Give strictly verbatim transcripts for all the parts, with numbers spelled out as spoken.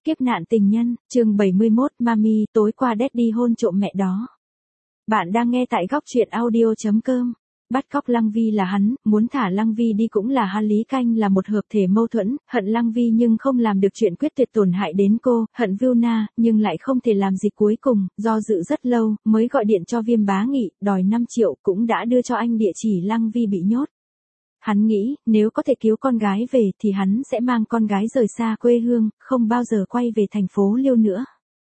Kiếp nạn tình nhân, chương bảy mươi mốt, Mami, tối qua Daddy hôn trộm mẹ đó. Bạn đang nghe tại góc truyện audio chấm com. Bắt cóc Lăng Vi là hắn, muốn thả Lăng Vi đi cũng là hắn. Lý Canh là một hợp thể mâu thuẫn, hận Lăng Vi nhưng không làm được chuyện quyết tuyệt tổn hại đến cô, hận Vilna, nhưng lại không thể làm gì. Cuối cùng, do dự rất lâu, mới gọi điện cho Viêm Bá Nghị, đòi năm triệu, cũng đã đưa cho anh địa chỉ Lăng Vi bị nhốt. Hắn nghĩ, nếu có thể cứu con gái về thì hắn sẽ mang con gái rời xa quê hương, không bao giờ quay về thành phố Liêu nữa.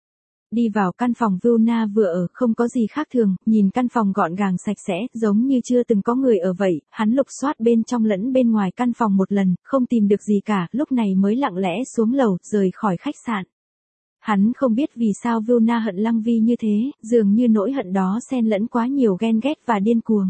Đi vào căn phòng Vilna vừa ở, không có gì khác thường, nhìn căn phòng gọn gàng sạch sẽ, giống như chưa từng có người ở vậy. Hắn lục soát bên trong lẫn bên ngoài căn phòng một lần, không tìm được gì cả, lúc này mới lặng lẽ xuống lầu, rời khỏi khách sạn. Hắn không biết vì sao Vilna hận Lăng Vi như thế, dường như nỗi hận đó xen lẫn quá nhiều ghen ghét và điên cuồng.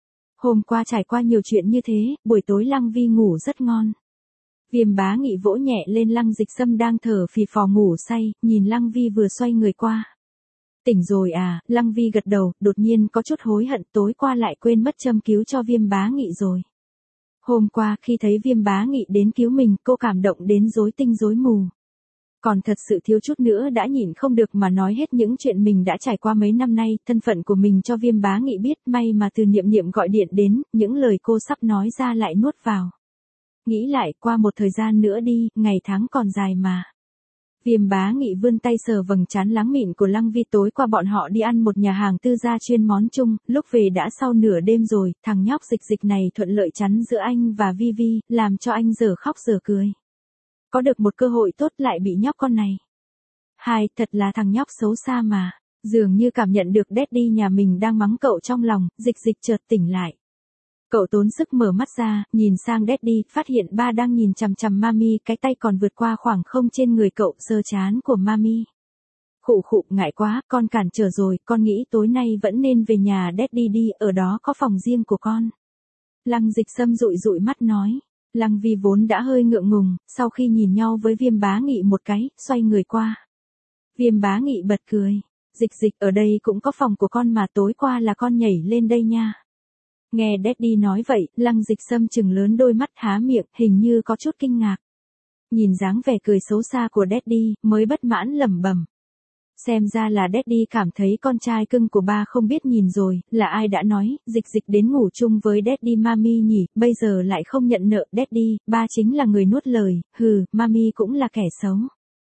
Hôm qua trải qua nhiều chuyện như thế, buổi tối Lăng Vi ngủ rất ngon. Viêm Bá Nghị vỗ nhẹ lên Lăng Dịch Sâm đang thở phì phò ngủ say, nhìn Lăng Vi vừa xoay người qua. Tỉnh rồi à? Lăng Vi gật đầu, đột nhiên có chút hối hận, tối qua lại quên mất châm cứu cho Viêm Bá Nghị rồi. Hôm qua khi thấy Viêm Bá Nghị đến cứu mình, cô cảm động đến rối tinh rối mù. Còn thật sự thiếu chút nữa đã nhịn không được mà nói hết những chuyện mình đã trải qua mấy năm nay, thân phận của mình cho Viêm Bá Nghị biết. May mà từ Niệm Niệm gọi điện đến, những lời cô sắp nói ra lại nuốt vào. Nghĩ lại, qua một thời gian nữa đi, ngày tháng còn dài mà. Viêm Bá Nghị vươn tay sờ vầng trán láng mịn của Lăng Vi. Tối qua bọn họ đi ăn một nhà hàng tư gia chuyên món chung, lúc về đã sau nửa đêm rồi, thằng nhóc Dịch Dịch này thuận lợi chắn giữa anh và Vi Vi, làm cho anh dở khóc dở cười. Có được một cơ hội tốt lại bị nhóc con này. Hai, thật là thằng nhóc xấu xa mà. Dường như cảm nhận được Daddy nhà mình đang mắng cậu trong lòng, Dịch Dịch chợt tỉnh lại. Cậu tốn sức mở mắt ra, nhìn sang Daddy, phát hiện ba đang nhìn chằm chằm Mami, cái tay còn vượt qua khoảng không trên người cậu, sờ trán của Mami. Khụ khụ, ngại quá, con cản trở rồi, con nghĩ tối nay vẫn nên về nhà Daddy đi, ở đó có phòng riêng của con. Lăng Dịch Sâm dụi dụi mắt nói. Lăng Vi vốn đã hơi ngượng ngùng, sau khi nhìn nhau với Viêm Bá Nghị một cái, xoay người qua. Viêm Bá Nghị bật cười. Dịch Dịch, ở đây cũng có phòng của con mà, tối qua là con nhảy lên đây nha. Nghe Daddy nói vậy, Lăng Dịch Sâm trừng lớn đôi mắt há miệng, hình như có chút kinh ngạc. Nhìn dáng vẻ cười xấu xa của Daddy, mới bất mãn lẩm bẩm. Xem ra là Daddy cảm thấy con trai cưng của ba không biết nhìn rồi, là ai đã nói, Dịch Dịch đến ngủ chung với Daddy Mami nhỉ, bây giờ lại không nhận nợ Daddy, ba chính là người nuốt lời, hừ, Mami cũng là kẻ xấu.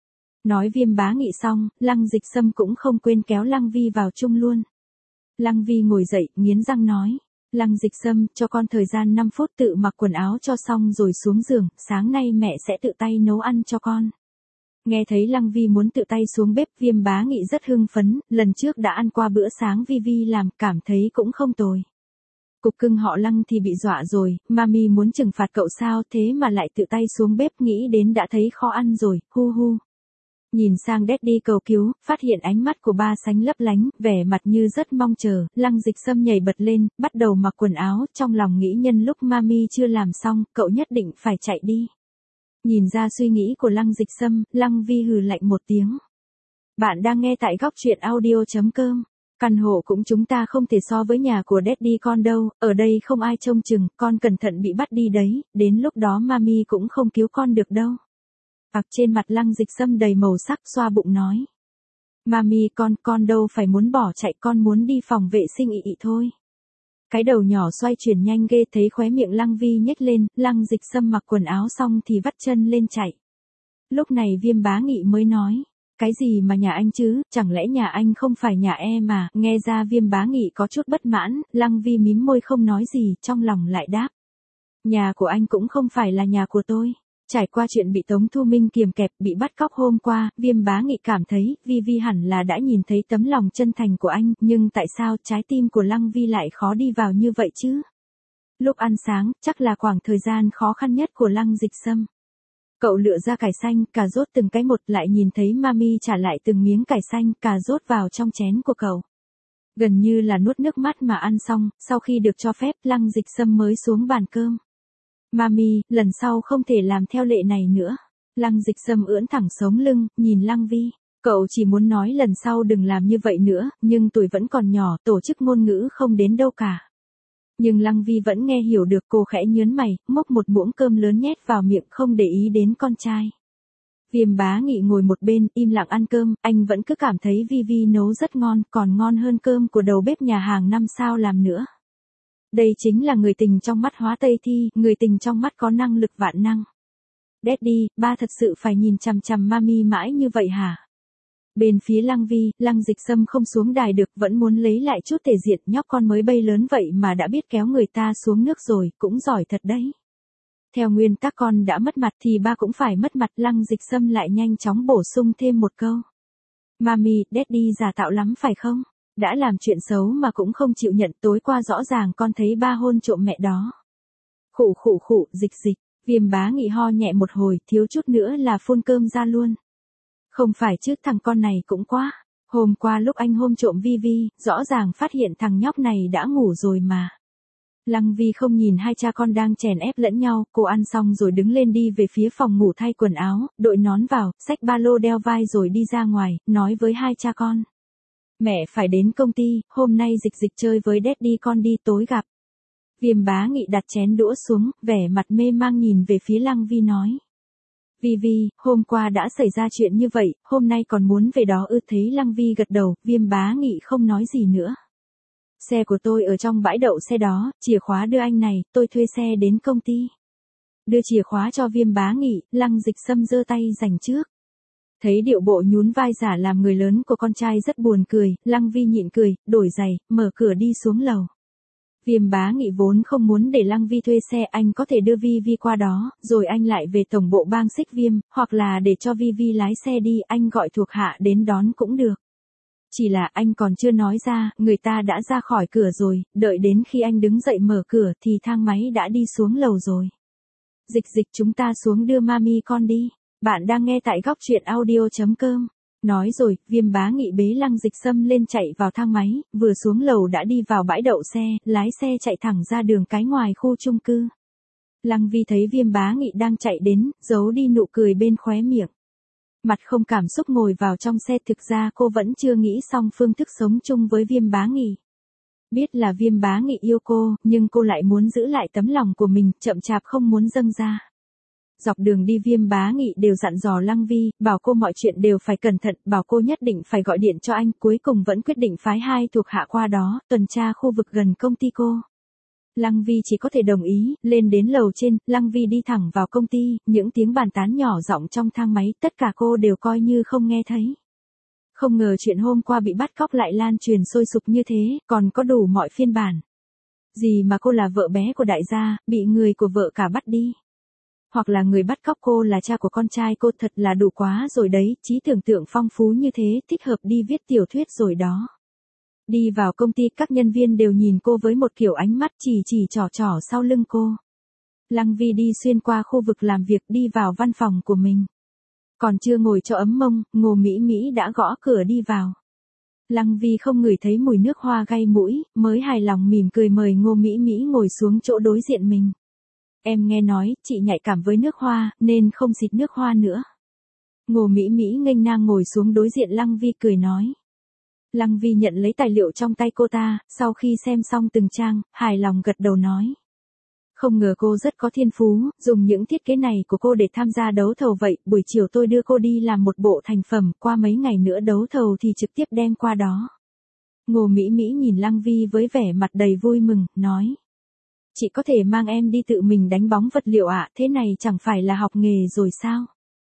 Nói Viêm Bá Nghị xong, Lăng Dịch Sâm cũng không quên kéo Lăng Vi vào chung luôn. Lăng Vi ngồi dậy, nghiến răng nói. Lăng Dịch Sâm, cho con thời gian năm phút tự mặc quần áo cho xong rồi xuống giường, sáng nay mẹ sẽ tự tay nấu ăn cho con. Nghe thấy Lăng Vi muốn tự tay xuống bếp, Viêm Bá Nghị rất hưng phấn, lần trước đã ăn qua bữa sáng Vi Vi làm, cảm thấy cũng không tồi. Cục cưng họ Lăng thì bị dọa rồi, Mami muốn trừng phạt cậu sao, thế mà lại tự tay xuống bếp, nghĩ đến đã thấy khó ăn rồi, hu hu. Nhìn sang Daddy cầu cứu, phát hiện ánh mắt của ba sánh lấp lánh, vẻ mặt như rất mong chờ, Lăng Dịch Sâm nhảy bật lên, bắt đầu mặc quần áo, trong lòng nghĩ nhân lúc Mami chưa làm xong, cậu nhất định phải chạy đi. Nhìn ra suy nghĩ của Lăng Dịch Sâm, Lăng Vi hừ lạnh một tiếng. Bạn đang nghe tại góc truyện audio chấm com. Căn hộ cũng chúng ta không thể so với nhà của Daddy con đâu, ở đây không ai trông chừng, con cẩn thận bị bắt đi đấy, đến lúc đó Mami cũng không cứu con được đâu. Ặc trên mặt Lăng Dịch Sâm đầy màu sắc, xoa bụng nói. Mami con, con đâu phải muốn bỏ chạy, con muốn đi phòng vệ sinh ị ị thôi. Cái đầu nhỏ xoay chuyển nhanh ghê, thấy khóe miệng Lăng Vi nhếch lên, Lăng Dịch Sâm mặc quần áo xong thì vắt chân lên chạy. Lúc này Viêm Bá Nghị mới nói. Cái gì mà nhà anh chứ, chẳng lẽ nhà anh không phải nhà em mà, nghe ra Viêm Bá Nghị có chút bất mãn, Lăng Vi mím môi không nói gì, trong lòng lại đáp. Nhà của anh cũng không phải là nhà của tôi. Trải qua chuyện bị Tống Thu Minh kiềm kẹp, bị bắt cóc hôm qua, Viêm Bá Nghị cảm thấy, Vi Vi hẳn là đã nhìn thấy tấm lòng chân thành của anh, nhưng tại sao trái tim của Lăng Vi lại khó đi vào như vậy chứ? Lúc ăn sáng, chắc là khoảng thời gian khó khăn nhất của Lăng Dịch Sâm. Cậu lựa ra cải xanh, cà rốt từng cái một, lại nhìn thấy Mami trả lại từng miếng cải xanh, cà rốt vào trong chén của cậu. Gần như là nuốt nước mắt mà ăn xong, sau khi được cho phép, Lăng Dịch Sâm mới xuống bàn cơm. Mami, lần sau không thể làm theo lệ này nữa. Lăng Dịch Sâm ưỡn thẳng sống lưng, nhìn Lăng Vi. Cậu chỉ muốn nói lần sau đừng làm như vậy nữa, nhưng tuổi vẫn còn nhỏ, tổ chức ngôn ngữ không đến đâu cả. Nhưng Lăng Vi vẫn nghe hiểu được, cô khẽ nhớn mày, múc một muỗng cơm lớn nhét vào miệng, không để ý đến con trai. Viêm Bá Nghị ngồi một bên, im lặng ăn cơm, anh vẫn cứ cảm thấy Vi Vi nấu rất ngon, còn ngon hơn cơm của đầu bếp nhà hàng năm sao làm nữa. Đây chính là người tình trong mắt Hóa Tây Thi, người tình trong mắt có năng lực vạn năng. Daddy, ba thật sự phải nhìn chằm chằm Mami mãi như vậy hả? Bên phía Lăng Vi, Lăng Dịch Sâm không xuống đài được, vẫn muốn lấy lại chút thể diện, nhóc con mới bay lớn vậy mà đã biết kéo người ta xuống nước rồi, cũng giỏi thật đấy. Theo nguyên tắc con đã mất mặt thì ba cũng phải mất mặt. Lăng Dịch Sâm lại nhanh chóng bổ sung thêm một câu. Mami, Daddy giả tạo lắm phải không? Đã làm chuyện xấu mà cũng không chịu nhận, tối qua rõ ràng con thấy ba hôn trộm mẹ đó. Khụ khụ khụ, dịch dịch, Viêm Bá Nghị ho nhẹ một hồi, thiếu chút nữa là phun cơm ra luôn. Không phải chứ, thằng con này cũng quá. Hôm qua lúc anh hôn trộm Vi Vi, rõ ràng phát hiện thằng nhóc này đã ngủ rồi mà. Lăng Vi không nhìn hai cha con đang chèn ép lẫn nhau, cô ăn xong rồi đứng lên đi về phía phòng ngủ thay quần áo, đội nón vào, xách ba lô đeo vai rồi đi ra ngoài, nói với hai cha con. Mẹ phải đến công ty, hôm nay Dịch Dịch chơi với Daddy, con đi tối gặp. Viêm Bá Nghị đặt chén đũa xuống, vẻ mặt mê mang nhìn về phía Lăng Vi nói. Vi Vi, hôm qua đã xảy ra chuyện như vậy, hôm nay còn muốn về đó ư? Thấy Lăng Vi gật đầu, Viêm Bá Nghị không nói gì nữa. Xe của tôi ở trong bãi đậu xe đó, chìa khóa đưa anh này, tôi thuê xe đến công ty. Đưa chìa khóa cho Viêm Bá Nghị, Lăng Dịch Sâm giơ tay giành trước. Thấy điệu bộ nhún vai giả làm người lớn của con trai rất buồn cười, Lăng Vi nhịn cười, đổi giày, mở cửa đi xuống lầu. Viêm Bá Nghị vốn không muốn để Lăng Vi thuê xe, anh có thể đưa Vi Vi qua đó, rồi anh lại về tổng bộ bang Xích Viêm, hoặc là để cho Vi Vi lái xe đi, anh gọi thuộc hạ đến đón cũng được. Chỉ là anh còn chưa nói ra, người ta đã ra khỏi cửa rồi, đợi đến khi anh đứng dậy mở cửa thì thang máy đã đi xuống lầu rồi. Dịch Dịch, chúng ta xuống đưa Mami con đi. Bạn đang nghe tại góc truyện audio chấm com. Nói rồi, Viêm Bá Nghị bế Lăng Dịch Sâm lên chạy vào thang máy, vừa xuống lầu đã đi vào bãi đậu xe, lái xe chạy thẳng ra đường cái ngoài khu chung cư. Lăng Vi thấy Viêm Bá Nghị đang chạy đến, giấu đi nụ cười bên khóe miệng. Mặt không cảm xúc ngồi vào trong xe, thực ra cô vẫn chưa nghĩ xong phương thức sống chung với Viêm Bá Nghị. Biết là Viêm Bá Nghị yêu cô, nhưng cô lại muốn giữ lại tấm lòng của mình, chậm chạp không muốn dâng ra. Dọc đường đi Viêm Bá Nghị đều dặn dò Lăng Vi, bảo cô mọi chuyện đều phải cẩn thận, bảo cô nhất định phải gọi điện cho anh, cuối cùng vẫn quyết định phái hai thuộc hạ qua đó, tuần tra khu vực gần công ty cô. Lăng Vi chỉ có thể đồng ý, lên đến lầu trên, Lăng Vi đi thẳng vào công ty, những tiếng bàn tán nhỏ giọng trong thang máy, tất cả cô đều coi như không nghe thấy. Không ngờ chuyện hôm qua bị bắt cóc lại lan truyền sôi sục như thế, còn có đủ mọi phiên bản. Gì mà cô là vợ bé của đại gia, bị người của vợ cả bắt đi. Hoặc là người bắt cóc cô là cha của con trai cô, thật là đủ quá rồi đấy, trí tưởng tượng phong phú như thế, thích hợp đi viết tiểu thuyết rồi đó. Đi vào công ty, các nhân viên đều nhìn cô với một kiểu ánh mắt chỉ chỉ trỏ trỏ sau lưng cô. Lăng Vi đi xuyên qua khu vực làm việc đi vào văn phòng của mình. Còn chưa ngồi cho ấm mông, Ngô Mỹ Mỹ đã gõ cửa đi vào. Lăng Vi không ngửi thấy mùi nước hoa gây mũi, mới hài lòng mỉm cười mời Ngô Mỹ Mỹ ngồi xuống chỗ đối diện mình. Em nghe nói, chị nhạy cảm với nước hoa, nên không xịt nước hoa nữa. Ngô Mỹ Mỹ nghênh ngang ngồi xuống đối diện Lăng Vi cười nói. Lăng Vi nhận lấy tài liệu trong tay cô ta, sau khi xem xong từng trang, hài lòng gật đầu nói. Không ngờ cô rất có thiên phú, dùng những thiết kế này của cô để tham gia đấu thầu vậy, buổi chiều tôi đưa cô đi làm một bộ thành phẩm, qua mấy ngày nữa đấu thầu thì trực tiếp đem qua đó. Ngô Mỹ Mỹ nhìn Lăng Vi với vẻ mặt đầy vui mừng, nói. Chị có thể mang em đi tự mình đánh bóng vật liệu ạ, à, thế này chẳng phải là học nghề rồi sao?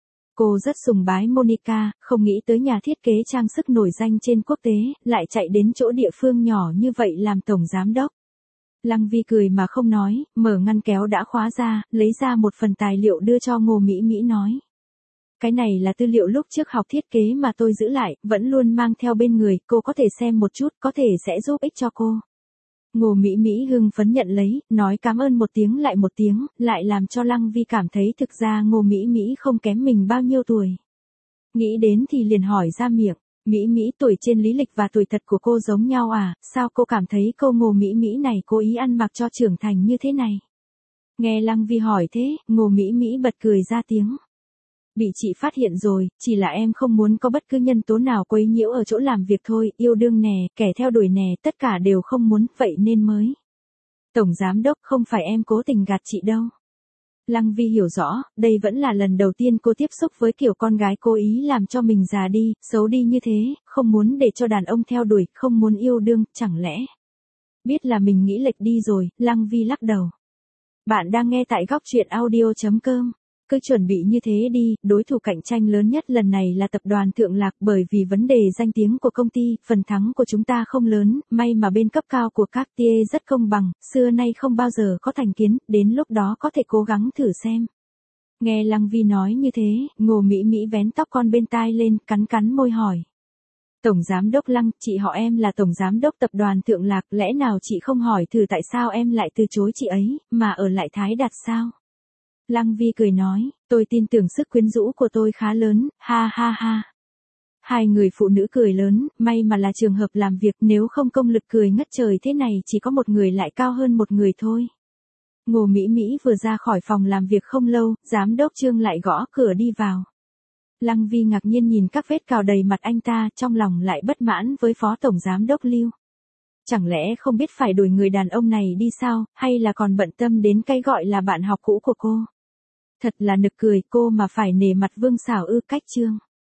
Cô rất sùng bái Monica, không nghĩ tới nhà thiết kế trang sức nổi danh trên quốc tế, lại chạy đến chỗ địa phương nhỏ như vậy làm tổng giám đốc. Lăng Vi cười mà không nói, mở ngăn kéo đã khóa ra, lấy ra một phần tài liệu đưa cho Ngô Mỹ Mỹ nói. Cái này là tư liệu lúc trước học thiết kế mà tôi giữ lại, vẫn luôn mang theo bên người, cô có thể xem một chút, có thể sẽ giúp ích cho cô. Ngô Mỹ Mỹ hưng phấn nhận lấy, nói cảm ơn một tiếng lại một tiếng, lại làm cho Lăng Vi cảm thấy thực ra Ngô Mỹ Mỹ không kém mình bao nhiêu tuổi. Nghĩ đến thì liền hỏi ra miệng, Mỹ Mỹ tuổi trên lý lịch và tuổi thật của cô giống nhau à, sao cô cảm thấy cô Ngô Mỹ Mỹ này cố ý ăn mặc cho trưởng thành như thế này? Nghe Lăng Vi hỏi thế, Ngô Mỹ Mỹ bật cười ra tiếng. Bị chị phát hiện rồi, chỉ là em không muốn có bất cứ nhân tố nào quấy nhiễu ở chỗ làm việc thôi, yêu đương nè, kẻ theo đuổi nè, tất cả đều không muốn, vậy nên mới. Tổng giám đốc, không phải em cố tình gạt chị đâu. Lăng Vi hiểu rõ, đây vẫn là lần đầu tiên cô tiếp xúc với kiểu con gái cố ý làm cho mình già đi, xấu đi như thế, không muốn để cho đàn ông theo đuổi, không muốn yêu đương, chẳng lẽ. Biết là mình nghĩ lệch đi rồi, Lăng Vi lắc đầu. Bạn đang nghe tại góc truyện audio.com. Cứ chuẩn bị như thế đi, đối thủ cạnh tranh lớn nhất lần này là tập đoàn Thượng Lạc, bởi vì vấn đề danh tiếng của công ty, phần thắng của chúng ta không lớn, may mà bên cấp cao của Cartier rất công bằng, xưa nay không bao giờ có thành kiến, đến lúc đó có thể cố gắng thử xem. Nghe Lăng Vi nói như thế, Ngô Mỹ Mỹ vén tóc con bên tai lên, cắn cắn môi hỏi. Tổng giám đốc Lăng, chị họ em là tổng giám đốc tập đoàn Thượng Lạc, lẽ nào chị không hỏi thử tại sao em lại từ chối chị ấy, mà ở lại Thái Đạt sao? Lăng Vi cười nói, tôi tin tưởng sức quyến rũ của tôi khá lớn, ha ha ha. Hai người phụ nữ cười lớn, may mà là trường hợp làm việc, nếu không công lực cười ngất trời thế này chỉ có một người lại cao hơn một người thôi. Ngô Mỹ Mỹ vừa ra khỏi phòng làm việc không lâu, giám đốc Trương lại gõ cửa đi vào. Lăng Vi ngạc nhiên nhìn các vết cào đầy mặt anh ta, trong lòng lại bất mãn với phó tổng giám đốc Lưu. Chẳng lẽ không biết phải đuổi người đàn ông này đi sao, hay là còn bận tâm đến cái gọi là bạn học cũ của cô? Thật là nực cười, cô mà phải nể mặt Vương Xảo ư, cách Trương.